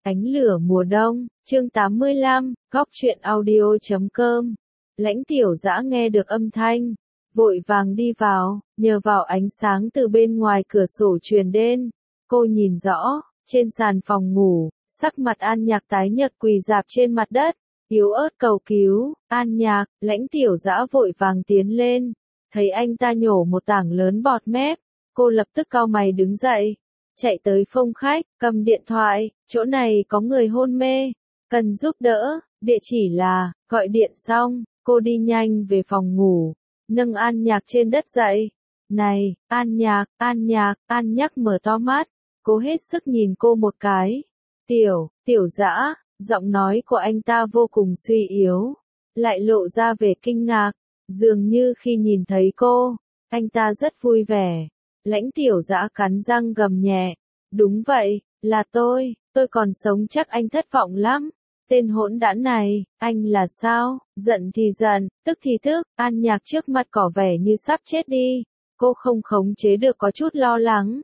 Ánh lửa mùa đông, chương 85, góc truyện audio.com. Lãnh Tiểu Dã nghe được âm thanh, vội vàng đi vào, nhờ vào ánh sáng từ bên ngoài cửa sổ truyền đến, cô nhìn rõ, trên sàn phòng ngủ, sắc mặt An Nhạc tái nhợt quỳ rạp trên mặt đất, yếu ớt cầu cứu. An Nhạc, Lãnh Tiểu Dã vội vàng tiến lên, thấy anh ta nhổ một tảng lớn bọt mép, cô lập tức cau mày đứng dậy, chạy tới phòng khách, cầm điện thoại, chỗ này có người hôn mê, cần giúp đỡ, địa chỉ là, gọi điện xong, cô đi nhanh về phòng ngủ, nâng An Nhạc trên đất dậy. Này, An Nhạc, An Nhạc mở to mắt, cố hết sức nhìn cô một cái. Tiểu Dã, giọng nói của anh ta vô cùng suy yếu, lại lộ ra vẻ kinh ngạc, dường như khi nhìn thấy cô, anh ta rất vui vẻ. Lãnh Tiểu Dã cắn răng gầm nhẹ, đúng vậy, là tôi còn sống chắc anh thất vọng lắm. Tên hỗn đản này, anh là sao? Giận thì giận, tức thì tức. An Nhạc trước mặt có vẻ như sắp chết đi, cô không khống chế được có chút lo lắng.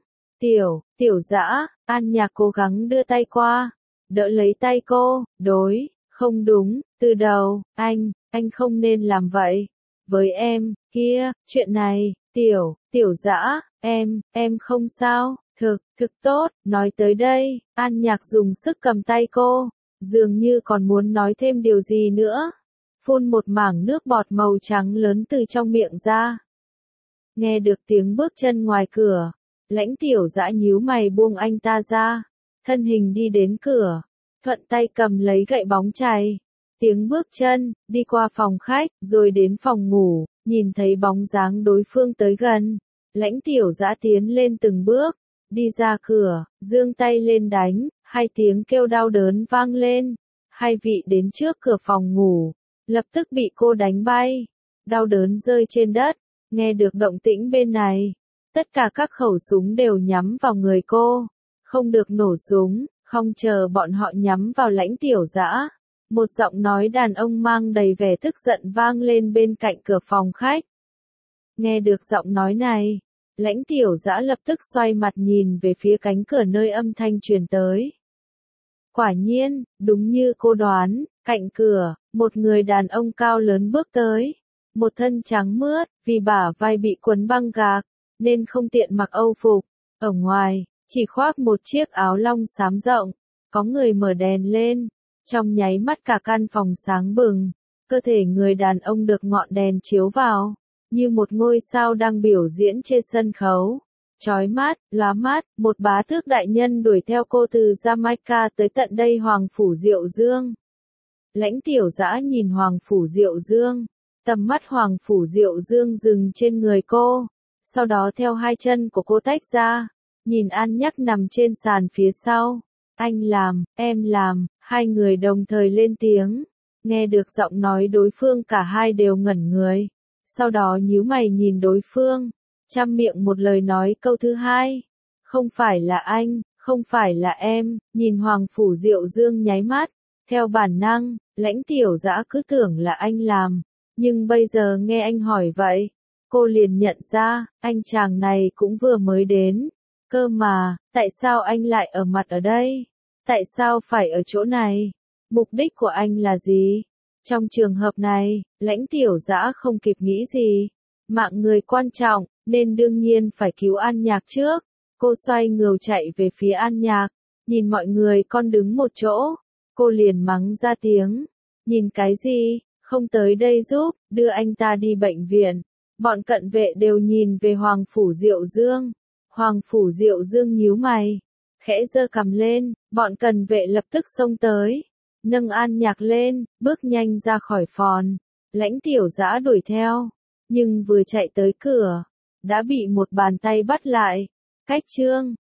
Tiểu Dã, An Nhạc cố gắng đưa tay qua, đỡ lấy tay cô, không đúng, từ đầu, anh không nên làm vậy. Với em, kia, chuyện này, Tiểu Dã, em không sao, thực tốt. Nói tới đây, An Nhạc dùng sức cầm tay cô, dường như còn muốn nói thêm điều gì nữa. Phun một mảng nước bọt màu trắng lớn từ trong miệng ra. Nghe được tiếng bước chân ngoài cửa, Lãnh Tiểu Dã nhíu mày buông anh ta ra, thân hình đi đến cửa, thuận tay cầm lấy gậy bóng chày. Tiếng bước chân, đi qua phòng khách, rồi đến phòng ngủ, nhìn thấy bóng dáng đối phương tới gần. Lãnh Tiểu Dã tiến lên từng bước, đi ra cửa, giương tay lên đánh, hai tiếng kêu đau đớn vang lên. Hai vị đến trước cửa phòng ngủ, lập tức bị cô đánh bay, đau đớn rơi trên đất. Nghe được động tĩnh bên này, tất cả các khẩu súng đều nhắm vào người cô, không được nổ súng. Không chờ bọn họ nhắm vào Lãnh Tiểu Dã, một giọng nói đàn ông mang đầy vẻ tức giận vang lên bên cạnh cửa phòng khách. Nghe được giọng nói này, Lãnh Tiểu Dã lập tức xoay mặt nhìn về phía cánh cửa nơi âm thanh truyền tới. Quả nhiên, đúng như cô đoán, cạnh cửa, một người đàn ông cao lớn bước tới. Một thân trắng mướt, vì bả vai bị quấn băng gạc, nên không tiện mặc âu phục. Ở ngoài, chỉ khoác một chiếc áo lông xám rộng. Có người mở đèn lên, trong nháy mắt cả căn phòng sáng bừng. Cơ thể người đàn ông được ngọn đèn chiếu vào, như một ngôi sao đang biểu diễn trên sân khấu. Chói mắt, lóa mắt, một bá tước đại nhân đuổi theo cô từ Jamaica tới tận đây. Hoàng Phủ Diệu Dương. Lãnh Tiểu Dã nhìn Hoàng Phủ Diệu Dương, tầm mắt Hoàng Phủ Diệu Dương dừng trên người cô, sau đó theo hai chân của cô tách ra, nhìn An Nhạc nằm trên sàn phía sau. Anh làm, em làm, hai người đồng thời lên tiếng. Nghe được giọng nói đối phương cả hai đều ngẩn người, sau đó nhíu mày nhìn đối phương, trăm miệng một lời nói câu thứ hai. Không phải là anh, không phải là em. Nhìn Hoàng Phủ Diệu Dương nháy mắt, theo bản năng, Lãnh Tiểu Dã cứ tưởng là anh làm, nhưng bây giờ nghe anh hỏi vậy, cô liền nhận ra, anh chàng này cũng vừa mới đến. Cơ mà, tại sao anh lại ở mặt ở đây? Tại sao phải ở chỗ này? Mục đích của anh là gì? Trong trường hợp này, Lãnh Tiểu Dã không kịp nghĩ gì. Mạng người quan trọng, nên đương nhiên phải cứu An Nhạc trước. Cô xoay người chạy về phía An Nhạc, nhìn mọi người con đứng một chỗ. Cô liền mắng ra tiếng. Nhìn cái gì? Không tới đây giúp, đưa anh ta đi bệnh viện. Bọn cận vệ đều nhìn về Hoàng Phủ Diệu Dương. Hoàng Phủ Diệu Dương nhíu mày, khẽ giơ cằm lên, bọn cận vệ lập tức xông tới, nâng An Nhạc lên, bước nhanh ra khỏi phòng. Lãnh Tiểu Dã đuổi theo, nhưng vừa chạy tới cửa, đã bị một bàn tay bắt lại. Cách chương